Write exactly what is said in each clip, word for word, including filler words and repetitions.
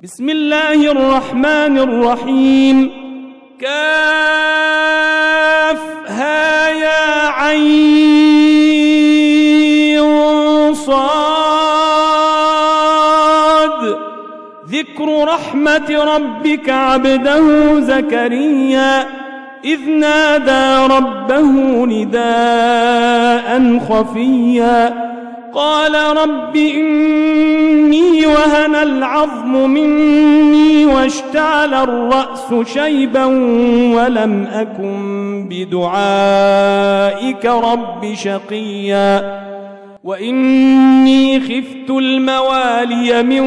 بسم الله الرحمن الرحيم. كافها يا عين صاد. ذكر رحمة ربك عبده زكريا إذ نادى ربه نداء خفيا قال رب إني وهن العظم مني واشتعل الرأس شيبا ولم أكن بدعائك رب شقيا وإني خفت الموالي من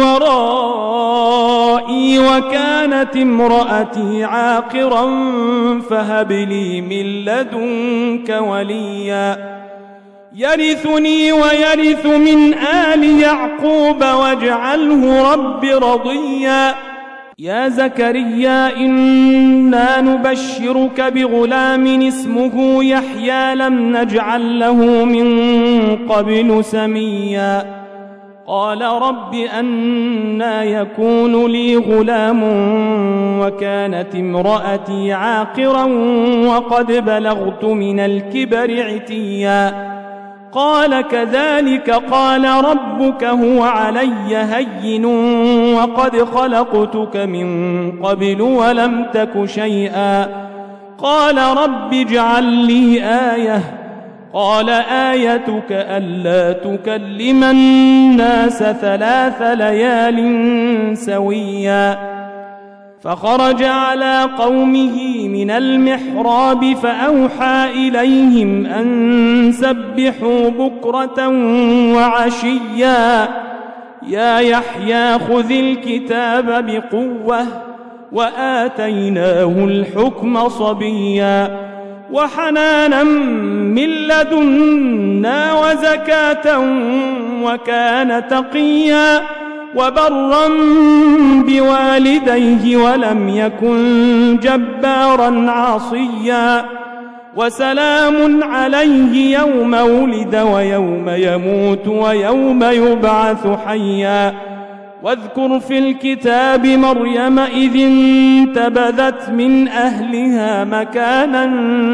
ورائي وكانت امرأتي عاقرا فهب لي من لدنك وليا يرثني ويرث من آل يعقوب واجعله رب رضيا. يا زكريا إنا نبشرك بغلام اسمه يحيى لم نجعل له من قبل سميا قال رب أنى يكون لي غلام وكانت امرأتي عاقرا وقد بلغت من الكبر عتيا قال كذلك قال ربك هو علي هين وقد خلقتك من قبل ولم تك شيئا قال رب اجعل لي آية قال آيتك ألا تكلم الناس ثلاث ليال سويا فخرج على قومه من المحراب فأوحى إليهم أن سبحوا بكرة وعشيا يا يحيى خذ الكتاب بقوة وآتيناه الحكم صبيا وحنانا من لدنا وزكاة وكان تقيا وبرا بوالديه ولم يكن جبارا عاصيا وسلام عليه يوم ولد ويوم يموت ويوم يبعث حيا واذكر في الكتاب مريم إذ انتبذت من أهلها مكانا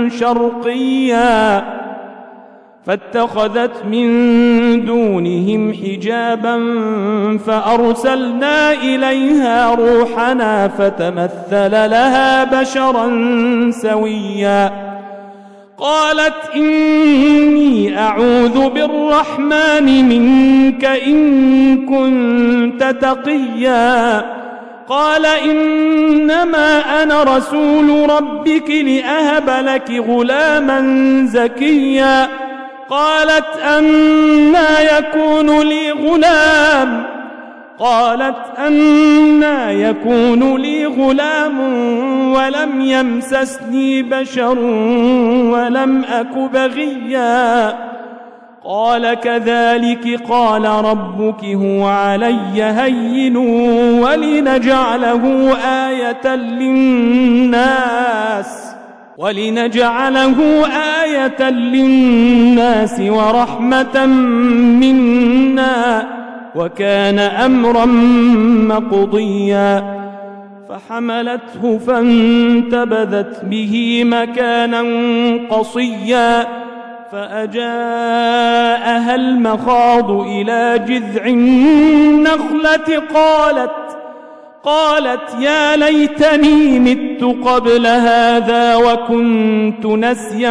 شرقيا فاتخذت من دونهم حجابا فأرسلنا إليها روحنا فتمثل لها بشرا سويا قالت إني أعوذ بالرحمن منك إن كنت تقيا قال إنما أنا رسول ربك لأهب لك غلاما زكيا قالت أنى يكون لي غلام قالت أنى يكون لي غلام ولم يمسسني بشر ولم أك بغيا قال كذلك قال ربك هو علي هين ولنجعله آية للناس ولنجعله آية للناس ورحمة منا وكان أمرا مقضيا فحملته فانتبذت به مكانا قصيا فأجاءها المخاض إلى جذع النخلة قالت قالت يا ليتني مت قبل هذا وكنت نسيا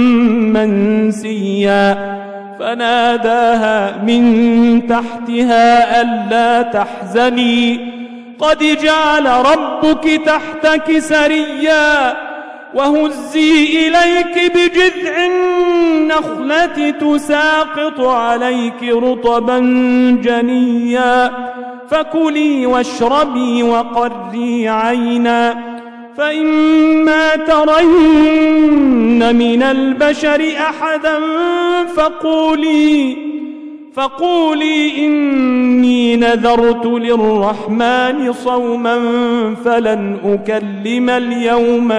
منسيا فناداها من تحتها ألا تحزني قد جعل ربك تحتك سريا وهزي إليك بجذع النخلة تساقط عليك رطبا جنيا فكلي واشربي وقري عينا فإما ترين من البشر أحدا فقولي فقولي إني نذرت للرحمن صوما فلن أكلم اليوم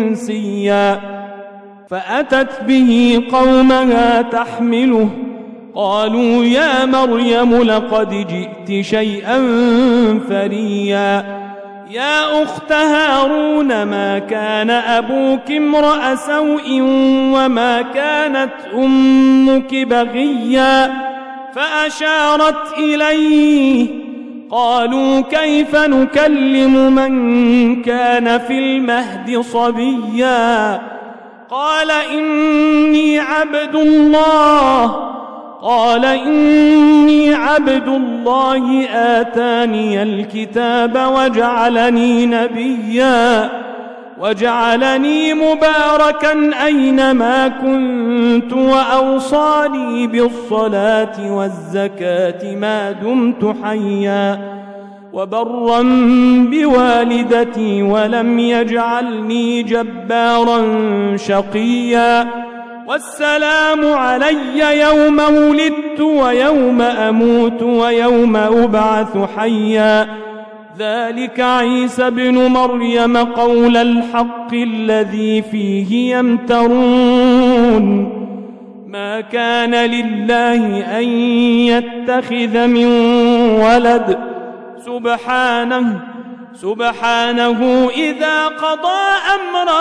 إنسيا فأتت به قومها تحمله قالوا يا مريم لقد جئت شيئا فريا يا أخت هارون ما كان أبوك امرأ سوء وما كانت أمك بغيا فأشارت إليه قالوا كيف نكلم من كان في المهد صبيا قال إني عبد الله قال إني عبد الله آتاني الكتاب وجعلني نبيا وجعلني مباركا أينما كنت وأوصاني بالصلاة والزكاة ما دمت حيا وبرا بوالدتي ولم يجعلني جبارا شقيا والسلام علي يوم ولدت ويوم أموت ويوم أبعث حيا ذلك عيسى بن مريم قول الحق الذي فيه يمترون ما كان لله أن يتخذ من ولد سبحانه سبحانه إذا قضى أمرا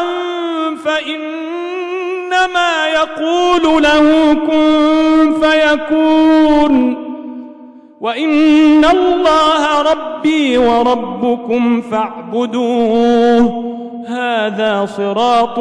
فإنما يقول له كن فيكون وإن الله ربي وربكم فاعبدوه هذا صراط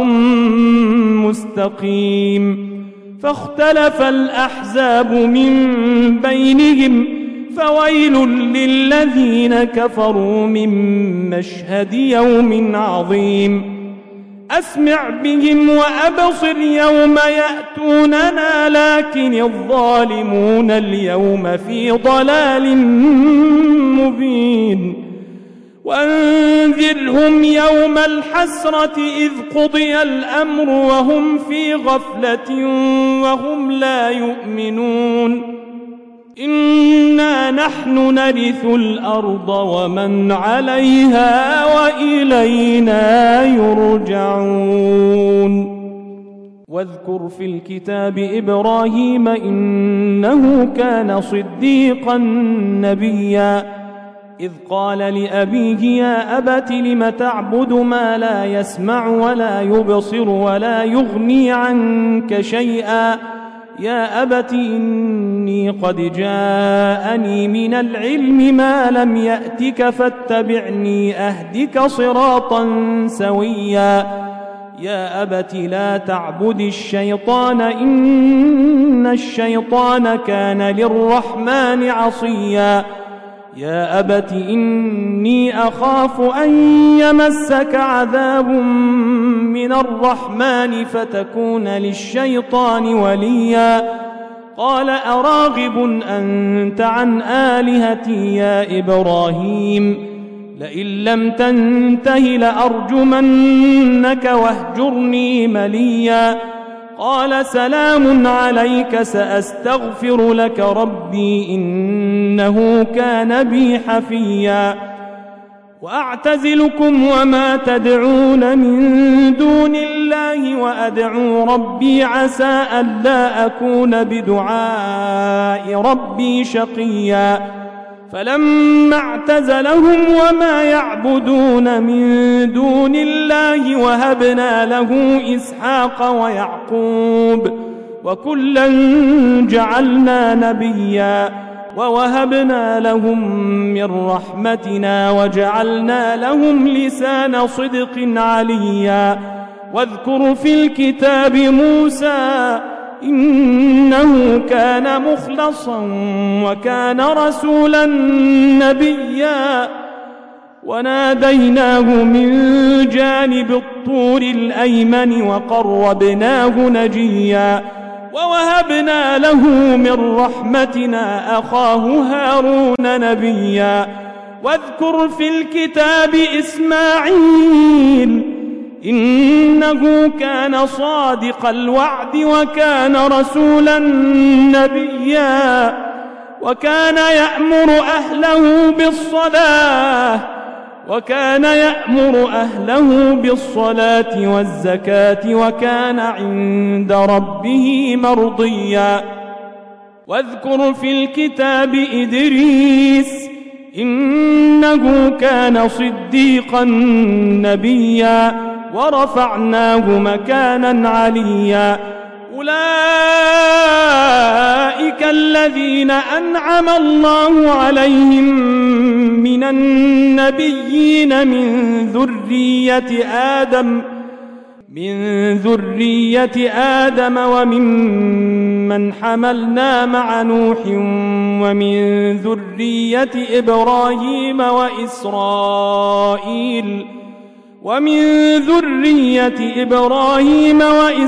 مستقيم فاختلف الأحزاب من بينهم فويل للذين كفروا من مشهد يوم عظيم أسمع بهم وأبصر يوم يأتوننا لكن الظالمون اليوم في ضلال مبين وأنذرهم يوم الحسرة إذ قضي الأمر وهم في غفلة وهم لا يؤمنون إنا نحن نرث الأرض ومن عليها وإلينا يرجعون واذكر في الكتاب إبراهيم إنه كان صديقا نبيا إذ قال لأبيه يا أبت لم تعبد ما لا يسمع ولا يبصر ولا يغني عنك شيئا يا أبت إني قد جاءني من العلم ما لم يأتك فاتبعني أهدك صراطا سويا يا أبت لا تعبد الشيطان إن الشيطان كان للرحمن عصيا يا أبت إني أخاف أن يمسك عذاب من الرحمن فتكون للشيطان وليا قال أراغب أنت عن آلهتي يا إبراهيم لئن لم تنته لأرجمنك واهجرني مليا قال سلام عليك سأستغفر لك ربي إنه كان بي حفيا وأعتزلكم وما تدعون من دون الله وأدعو ربي عسى ألا أكون بدعاء ربي شقيا فلما اعتزلهم وما يعبدون من دون الله وهبنا له إسحاق ويعقوب وكلا جعلنا نبيا ووهبنا لهم من رحمتنا وجعلنا لهم لسان صدق عليا واذكر في الكتاب موسى إنه كان مخلصا وكان رسولا نبيا وناديناه من جانب الطور الأيمن وقربناه نجيا ووهبنا له من رحمتنا أخاه هارون نبيا واذكر في الكتاب إسماعيل إنه كان صادق الوعد وكان رسولا نبيا وكان يأمر أهله بالصلاة وكان يأمر أهله بالصلاة والزكاة وكان عند ربه مرضيا واذكر في الكتاب إدريس إنه كان صديقا نبيا ورفعناه مكانا عليا أولئك الذين أنعم الله عليهم من النبيين من ذرية آدم من ذرية آدم وممن حملنا مع نوح ومن ذرية إبراهيم وإسرائيل ومن ذرية إبراهيم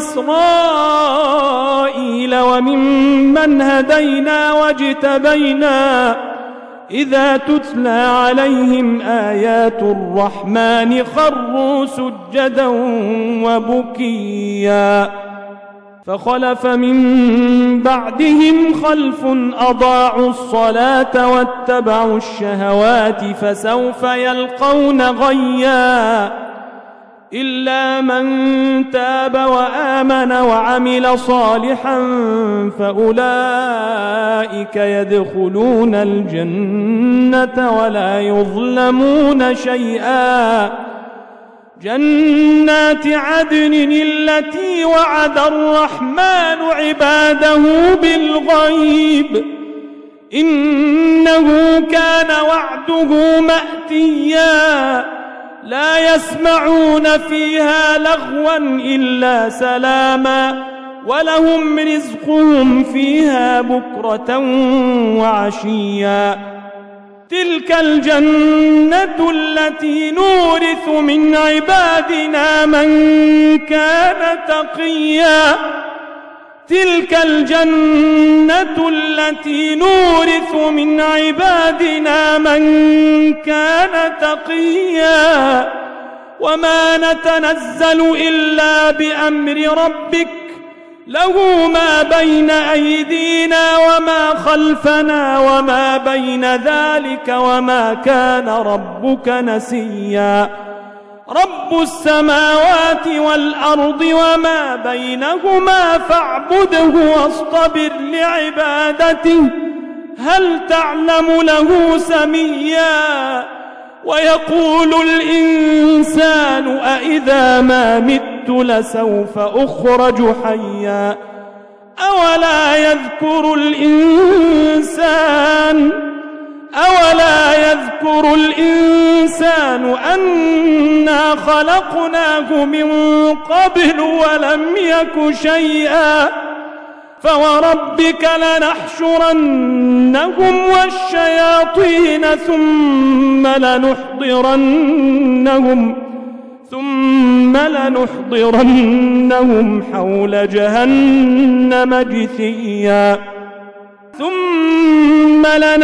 وإسرائيل وممن هدينا واجتبينا إذا تتلى عليهم آيات الرحمن خروا سجدا وبكيا فخلف من بعدهم خلف أضاعوا الصلاة واتبعوا الشهوات فسوف يلقون غيا إلا من تاب وآمن وعمل صالحا فأولئك يدخلون الجنة ولا يظلمون شيئا جنات عدن التي وعد الرحمن عباده بالغيب إنه كان وعده مأتيا لا يسمعون فيها لغوا إلا سلاما ولهم رزقهم فيها بكرة وعشيا تلك الجنة التي نورث من عبادنا من كان تقيا تلك الجنة التي نورث من عبادنا من كان تقيا وما نتنزل إلا بأمر ربك له ما بين أيدينا وما خلفنا وما بين ذلك وما كان ربك نسيا رب السماوات والأرض وما بينهما فاعبده واصطبر لعبادته هل تعلم له سميا ويقول الإنسان أإذا ما مت لسوف أخرج حيا أولا يذكر الإنسان أولا يذكر الإنسان أنا خلقناه من قبل ولم يك شيئا فوربك لنحشرنهم والشياطين ثم لنحضرنهم ثم لنحضرنهم حول جهنم جثيا ثم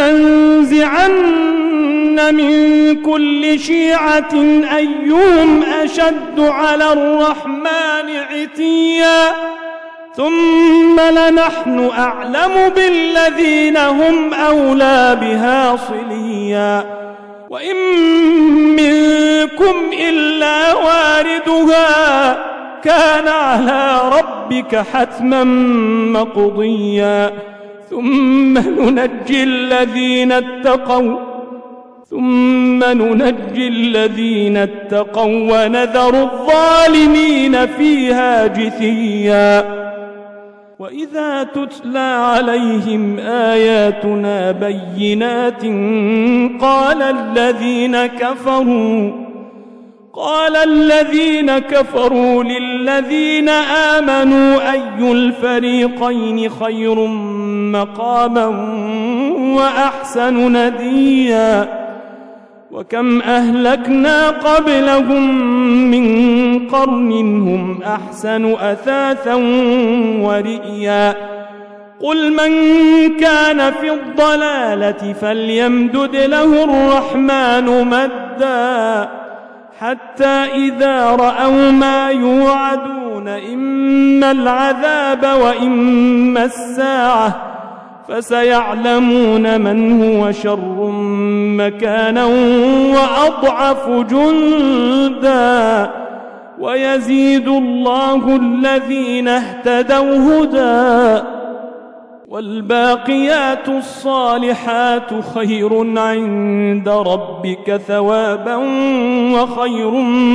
لننزعن من كل شيعة أيهم أشد على الرحمن عتيا ثم لنحن أعلم بالذين هم أولى بها صليا وإن منكم إلا واردها كان على ربك حتما مقضيا ثم ننجي الذين اتقوا ثم ننجي الذين اتقوا ونذر الظالمين فيها جثيا وإذا تتلى عليهم آياتنا بينات قال الذين كفروا قال الذين كفروا للذين آمنوا أي الفريقين خير مقاما وأحسن نديا وكم أهلكنا قبلهم من قرن هم أحسن أثاثا ورئيا قل من كان في الضلالة فليمدد له الرحمن مدا حتى إذا رأوا ما يوعدون إما العذاب وإما الساعة فسيعلمون من هو شر مكانا وأضعف جندا ويزيد الله الذين اهتدوا هدى والباقيات الصالحات خير عند ربك ثوابا وخير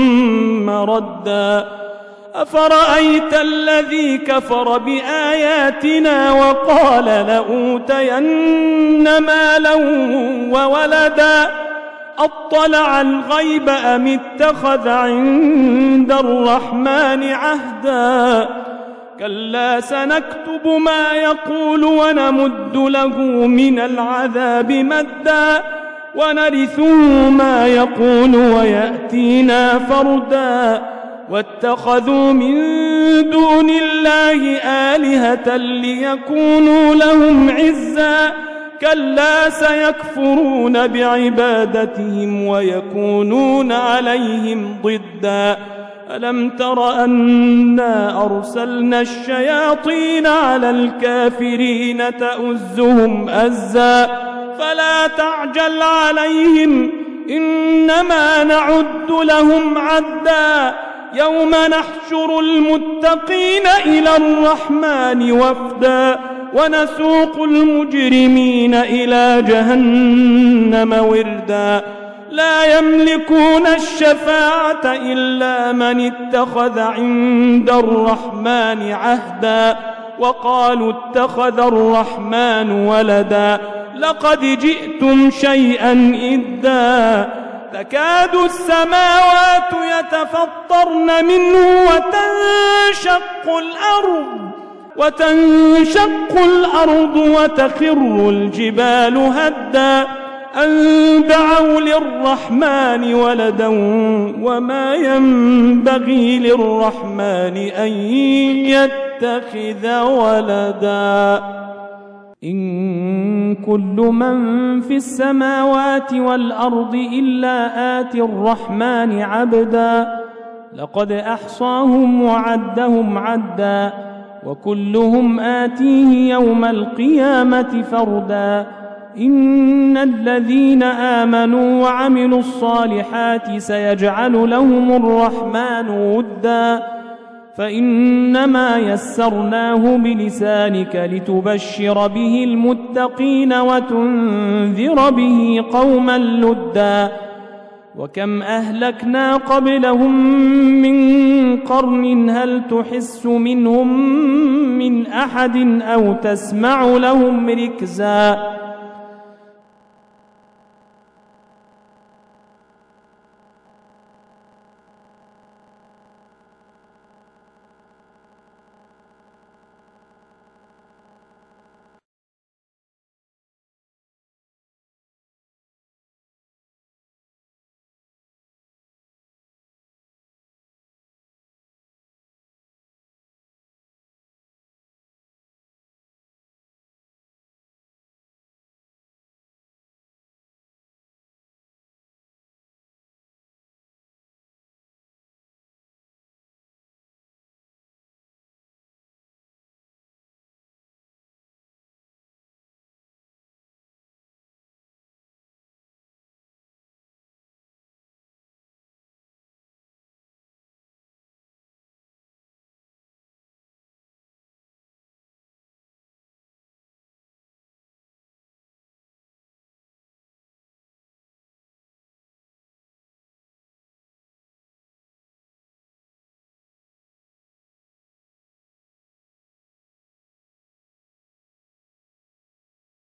مردا أفرأيت الذي كفر بآياتنا وقال لأوتين مالا وولدا أطلع الغيب أم اتخذ عند الرحمن عهدا كلا سنكتب ما يقول ونمد له من العذاب مدا ونرثه ما يقول ويأتينا فردا واتخذوا من دون الله آلهة ليكونوا لهم عزا كلا سيكفرون بعبادتهم ويكونون عليهم ضدا ألم تر أنا أرسلنا الشياطين على الكافرين تؤزهم أزا فلا تعجل عليهم إنما نعد لهم عدا يوم نحشر المتقين إلى الرحمن وفدا ونسوق المجرمين إلى جهنم وردا لا يملكون الشفاعة إلا من اتخذ عند الرحمن عهدا وقالوا اتخذ الرحمن ولدا لقد جئتم شيئا إدا تكاد السماوات يتفطرن منه وتنشق الأرض وتنشق الأرض وتخر الجبال هدا أن دعوا للرحمن ولدا وما ينبغي للرحمن أن يتخذ ولدا إن كل من في السماوات والأرض إلا آتي الرحمن عبدا لقد أحصاهم وعدهم عدا وكلهم آتيه يوم القيامة فردا إن الذين آمنوا وعملوا الصالحات سيجعل لهم الرحمن ودا فإنما يسرناه بلسانك لتبشر به المتقين وتنذر به قوما لدا وكم أهلكنا قبلهم من قرن هل تحس منهم من أحد أو تسمع لهم ركزا